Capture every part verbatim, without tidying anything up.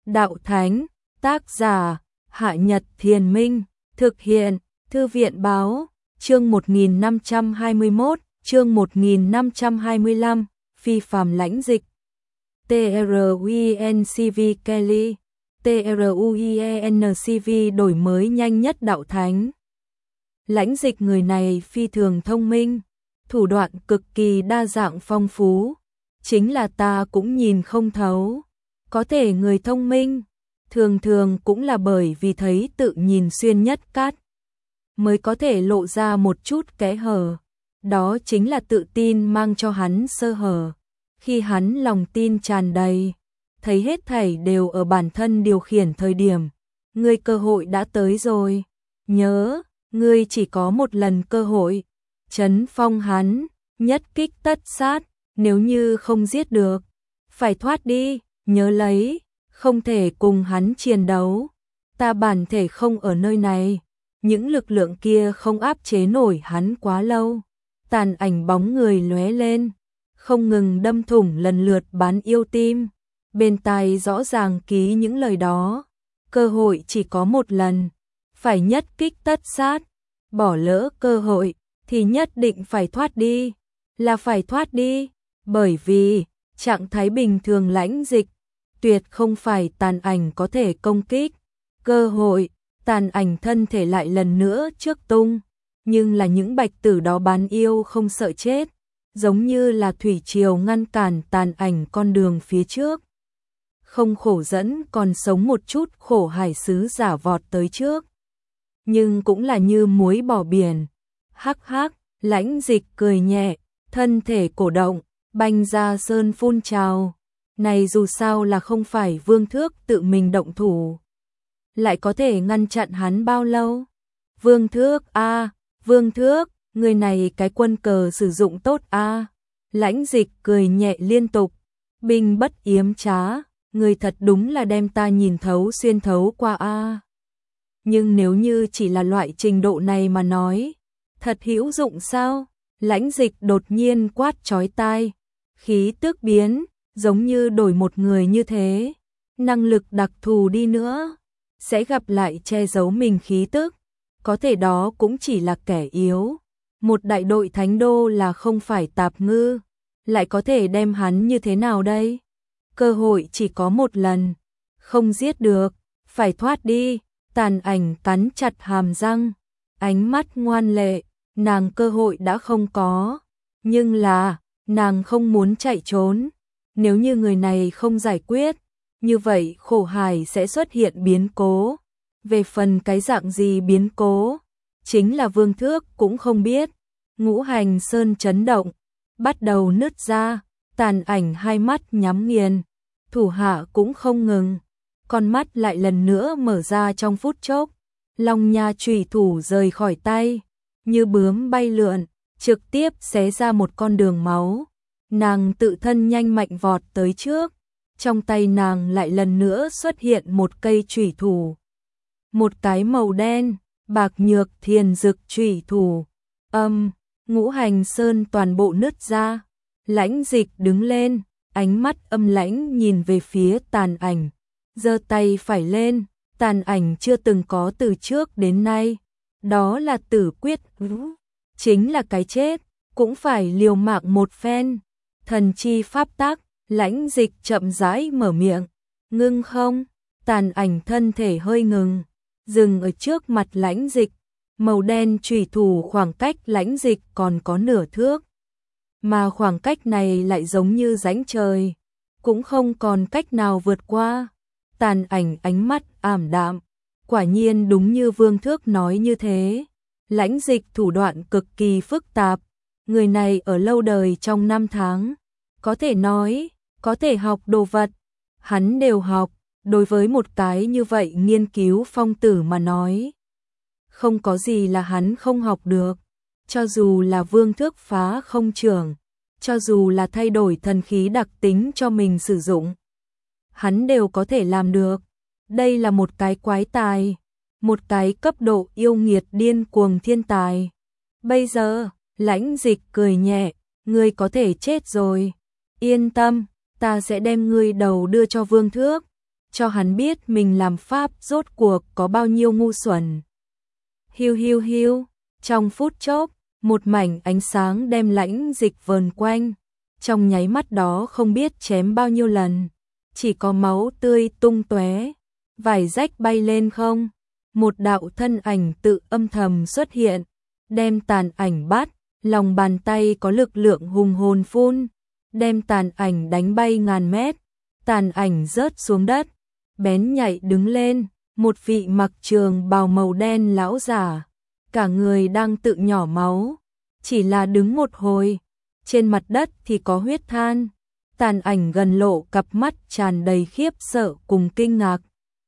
Đạo Thánh, tác giả, Hạ Nhật Thiền Minh, thực hiện, Thư viện Báo, chương một nghìn năm trăm hai mươi mốt, chương một nghìn năm trăm hai mươi lăm, phi phàm lãnh dịch. T R U I N C V Kelly, T R U I N C V đổi mới nhanh nhất Đạo Thánh. Lãnh dịch người này phi thường thông minh, thủ đoạn cực kỳ đa dạng phong phú, chính là ta cũng nhìn không thấu. Có thể người thông minh, thường thường cũng là bởi vì thấy tự nhìn xuyên nhất cát, mới có thể lộ ra một chút kẽ hở. Đó chính là tự tin mang cho hắn sơ hở. Khi hắn lòng tin tràn đầy, thấy hết thảy đều ở bản thân điều khiển thời điểm, ngươi cơ hội đã tới rồi. Nhớ, ngươi chỉ có một lần cơ hội. Trấn phong hắn, nhất kích tất sát, nếu như không giết được, phải thoát đi, nhớ lấy, không thể cùng hắn chiến đấu. Ta bản thể không ở nơi này, những lực lượng kia không áp chế nổi hắn quá lâu. Tàn ảnh bóng người lóe lên, không ngừng đâm thủng lần lượt bán yêu tim. Bên tai rõ ràng ký những lời đó, cơ hội chỉ có một lần, phải nhất kích tất sát, bỏ lỡ cơ hội thì nhất định phải thoát đi, là phải thoát đi, bởi vì trạng thái bình thường lãnh dịch, tuyệt không phải tàn ảnh có thể công kích. Cơ hội, tàn ảnh thân thể lại lần nữa trước tung, nhưng là những bạch tử đó bán yêu không sợ chết, giống như là thủy triều ngăn cản tàn ảnh con đường phía trước. Không khổ dẫn còn sống một chút khổ hải sứ giả vọt tới trước, nhưng cũng là như muối bỏ biển. Hắc hắc, lãnh dịch cười nhẹ, thân thể cổ động, banh ra sơn phun trào. Này dù sao là không phải Vương Thước tự mình động thủ, lại có thể ngăn chặn hắn bao lâu? Vương Thước a, à, Vương Thước, người này cái quân cờ sử dụng tốt a. À. Lãnh dịch cười nhẹ liên tục, binh bất yếm trá, người thật đúng là đem ta nhìn thấu xuyên thấu qua a. À. Nhưng nếu như chỉ là loại trình độ này mà nói, thật hữu dụng sao? Lãnh dịch đột nhiên quát chói tai, khí tức biến, giống như đổi một người như thế. Năng lực đặc thù đi nữa, sẽ gặp lại che giấu mình khí tức, có thể đó cũng chỉ là kẻ yếu. Một đại đội thánh đô là không phải tạp ngư, lại có thể đem hắn như thế nào đây? Cơ hội chỉ có một lần, không giết được, phải thoát đi. Tàn ảnh cắn chặt hàm răng, ánh mắt ngoan lệ, nàng cơ hội đã không có, nhưng là, nàng không muốn chạy trốn. Nếu như người này không giải quyết, như vậy khổ hải sẽ xuất hiện biến cố. Về phần cái dạng gì biến cố, chính là Vương Thước cũng không biết. Ngũ hành sơn chấn động, bắt đầu nứt ra, tàn ảnh hai mắt nhắm nghiền, thủ hạ cũng không ngừng. Con mắt lại lần nữa mở ra trong phút chốc, long nha chủy thủ rời khỏi tay, như bướm bay lượn, trực tiếp xé ra một con đường máu. Nàng tự thân nhanh mạnh vọt tới trước, trong tay nàng lại lần nữa xuất hiện một cây chủy thủ. Một cái màu đen, bạc nhược thiền dực chủy thủ. Âm, ngũ hành sơn toàn bộ nứt ra. Lãnh dịch đứng lên, ánh mắt âm lãnh nhìn về phía tàn ảnh, giơ tay phải lên, tàn ảnh chưa từng có từ trước đến nay. Đó là tử quyết, chính là cái chết, cũng phải liều mạng một phen. Thần chi pháp tắc, lãnh dịch chậm rãi mở miệng. Ngưng không? Tàn ảnh thân thể hơi ngừng, dừng ở trước mặt lãnh dịch. Màu đen chủy thủ khoảng cách lãnh dịch còn có nửa thước, mà khoảng cách này lại giống như rãnh trời, cũng không còn cách nào vượt qua. Tàn ảnh ánh mắt ảm đạm, quả nhiên đúng như Vương Thước nói như thế. Lãnh dịch thủ đoạn cực kỳ phức tạp, người này ở lâu đời trong năm tháng, có thể nói, có thể học đồ vật, hắn đều học. Đối với một cái như vậy nghiên cứu phong tử mà nói, không có gì là hắn không học được. Cho dù là Vương Thước phá không trưởng, cho dù là thay đổi thần khí đặc tính cho mình sử dụng, hắn đều có thể làm được. Đây là một cái quái tài, một cái cấp độ yêu nghiệt điên cuồng thiên tài. Bây giờ, lãnh dịch cười nhẹ, ngươi có thể chết rồi. Yên tâm, ta sẽ đem ngươi đầu đưa cho Vương Thước. cho hắn biết mình làm pháp rốt cuộc có bao nhiêu ngu xuẩn. Hiu hiu hiu, trong phút chốc, một mảnh ánh sáng đem Lãnh Dịch vờn quanh, trong nháy mắt đó không biết chém bao nhiêu lần, chỉ có máu tươi tung tóe, vải rách bay lên không, một đạo thân ảnh tự âm thầm xuất hiện, đem tàn ảnh bắt, lòng bàn tay có lực lượng hùng hồn phun, đem tàn ảnh đánh bay ngàn mét, tàn ảnh rớt xuống đất, bén nhạy đứng lên, một vị mặc trường bào màu đen lão giả, cả người đang tự nhỏ máu, chỉ là đứng một hồi, trên mặt đất thì có huyết than, tàn ảnh gần lộ cặp mắt tràn đầy khiếp sợ cùng kinh ngạc.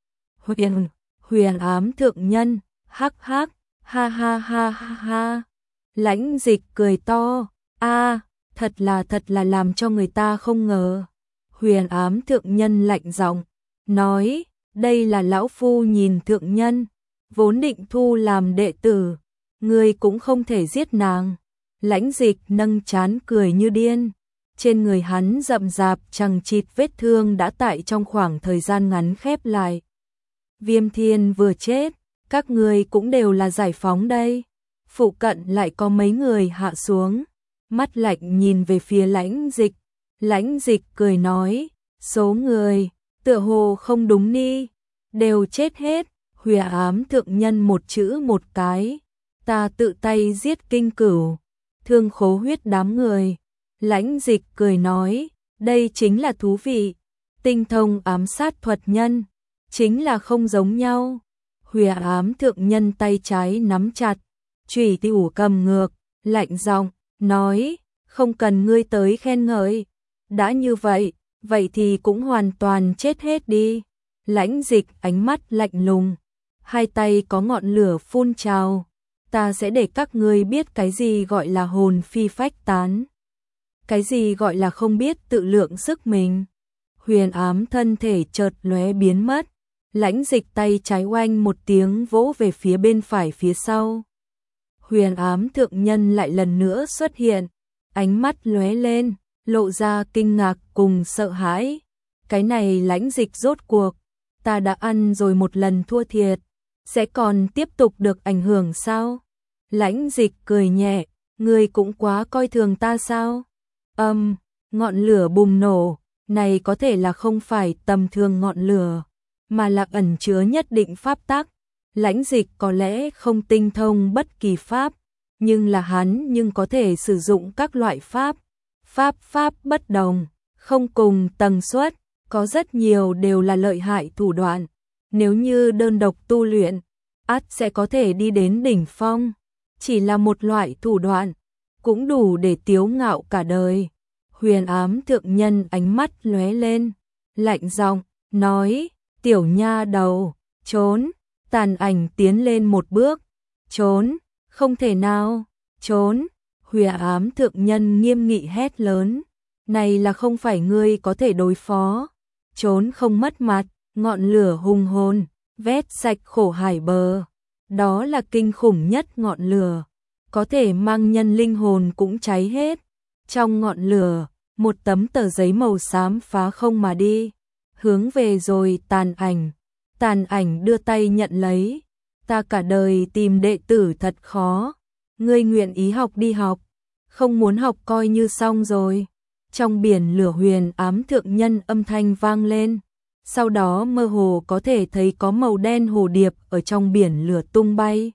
Huyền, huyền ám thượng nhân, hắc hắc, ha ha ha ha ha. Lãnh Dịch cười to, a, thật là thật là làm cho người ta không ngờ. Huyền ám thượng nhân lạnh giọng, nói, đây là lão phu nhìn thượng nhân, vốn định thu làm đệ tử, ngươi cũng không thể giết nàng. Lãnh Dịch nâng trán cười như điên, trên người hắn rậm rạp chằng chịt vết thương đã tại trong khoảng thời gian ngắn khép lại. Viêm Thiên vừa chết, các ngươi cũng đều là giải phóng đây. Phụ cận lại có mấy người hạ xuống, mắt lạnh nhìn về phía Lãnh Dịch. Lãnh Dịch cười nói, số người, tựa hồ không đúng ni, đều chết hết. Huyền ám thượng nhân một chữ một cái, ta tự tay giết kinh cửu, thương khố huyết đám người. Lãnh Dịch cười nói, đây chính là thú vị, tinh thông ám sát thuật nhân, chính là không giống nhau. Huyền ám thượng nhân tay trái nắm chặt, chủy thủ cầm ngược, lạnh giọng nói, không cần ngươi tới khen ngợi, đã như vậy, vậy thì cũng hoàn toàn chết hết đi. Lãnh Dịch ánh mắt lạnh lùng, hai tay có ngọn lửa phun trào, ta sẽ để các ngươi biết cái gì gọi là hồn phi phách tán, cái gì gọi là không biết tự lượng sức mình. Huyền ám thân thể chợt lóe biến mất, Lãnh Dịch tay trái oanh một tiếng vỗ về phía bên phải phía sau. Huyền ám thượng nhân lại lần nữa xuất hiện, ánh mắt lóe lên, lộ ra kinh ngạc cùng sợ hãi. Cái này Lãnh Dịch rốt cuộc, ta đã ăn rồi một lần thua thiệt, sẽ còn tiếp tục được ảnh hưởng sao? Lãnh Dịch cười nhẹ, ngươi cũng quá coi thường ta sao? Âm, ngọn lửa bùng nổ, này có thể là không phải tầm thường ngọn lửa, mà là ẩn chứa nhất định pháp tắc. Lãnh Dịch có lẽ không tinh thông bất kỳ pháp, nhưng là hắn nhưng có thể sử dụng các loại pháp. Pháp pháp bất đồng, không cùng tần suất, có rất nhiều đều là lợi hại thủ đoạn. Nếu như đơn độc tu luyện, ắt sẽ có thể đi đến đỉnh phong. Chỉ là một loại thủ đoạn, cũng đủ để tiếu ngạo cả đời. Huyền ám thượng nhân ánh mắt lóe lên, lạnh giọng nói, tiểu nha đầu, trốn. Tàn ảnh tiến lên một bước, trốn, không thể nào, trốn. Huyền ám thượng nhân nghiêm nghị hét lớn, này là không phải ngươi có thể đối phó, trốn không mất mặt. Ngọn lửa hùng hồn, vét sạch khổ hải bờ, đó là kinh khủng nhất ngọn lửa, có thể mang nhân linh hồn cũng cháy hết. Trong ngọn lửa, một tấm tờ giấy màu xám phá không mà đi, hướng về rồi tàn ảnh. Tàn ảnh đưa tay nhận lấy, ta cả đời tìm đệ tử thật khó, ngươi nguyện ý học đi học, không muốn học coi như xong rồi. Trong biển lửa huyền ám thượng nhân âm thanh vang lên, sau đó mơ hồ có thể thấy có màu đen hồ điệp ở trong biển lửa tung bay,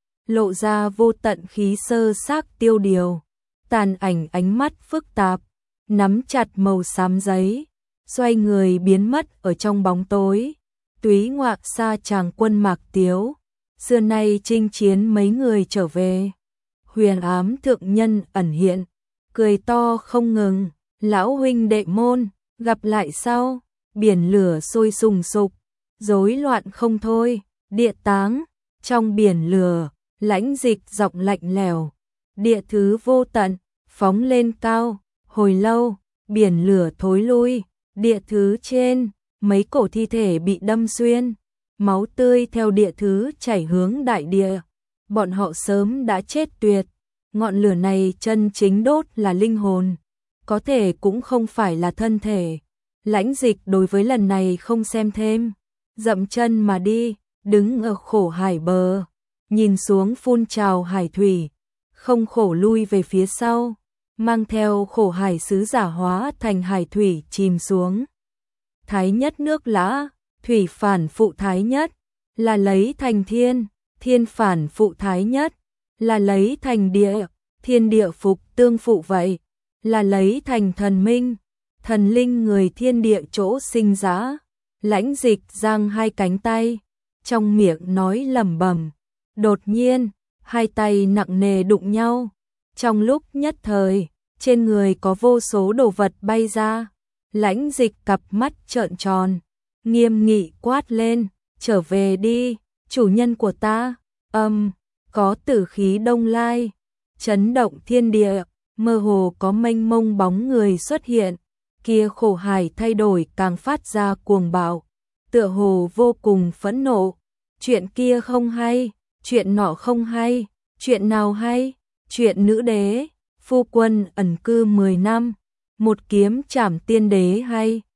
lộ ra vô tận khí sơ xác tiêu điều. Tàn ảnh ánh mắt phức tạp, nắm chặt màu xám giấy, xoay người biến mất ở trong bóng tối. Túy ngoạc xa chàng quân Mạc Tiếu, xưa nay chinh chiến mấy người trở về. Huyền ám thượng nhân ẩn hiện, cười to không ngừng, lão huynh đệ môn, gặp lại sau. Biển lửa sôi sùng sục, rối loạn không thôi. Địa táng, trong biển lửa, Lãnh Dịch giọng lạnh lẽo, địa thứ vô tận, phóng lên cao. Hồi lâu, biển lửa thối lui, địa thứ trên, mấy cổ thi thể bị đâm xuyên, máu tươi theo địa thứ chảy hướng đại địa. Bọn họ sớm đã chết tuyệt. Ngọn lửa này chân chính đốt là linh hồn, có thể cũng không phải là thân thể. Lãnh Dịch đối với lần này không xem thêm, dậm chân mà đi, đứng ở khổ hải bờ, nhìn xuống phun trào hải thủy, không khổ lui về phía sau, mang theo khổ hải sứ giả hóa thành hải thủy chìm xuống. Thái nhất nước lã, thủy phản phụ thái nhất, là lấy thành thiên, thiên phản phụ thái nhất, là lấy thành địa, thiên địa phục tương phụ vậy, là lấy thành thần minh, thần linh người thiên địa chỗ sinh ra. Lãnh Dịch giang hai cánh tay, trong miệng nói lẩm bẩm, đột nhiên, hai tay nặng nề đụng nhau, trong lúc nhất thời, trên người có vô số đồ vật bay ra. Lãnh Dịch cặp mắt trợn tròn, nghiêm nghị quát lên, trở về đi, chủ nhân của ta. Âm, có tử khí đông lai, chấn động thiên địa, mơ hồ có mênh mông bóng người xuất hiện, kia khổ hải thay đổi càng phát ra cuồng bạo, tựa hồ vô cùng phẫn nộ. Chuyện kia không hay, chuyện nọ không hay, chuyện nào hay? Chuyện nữ đế, phu quân ẩn cư mười năm, một kiếm trảm tiên đế hay?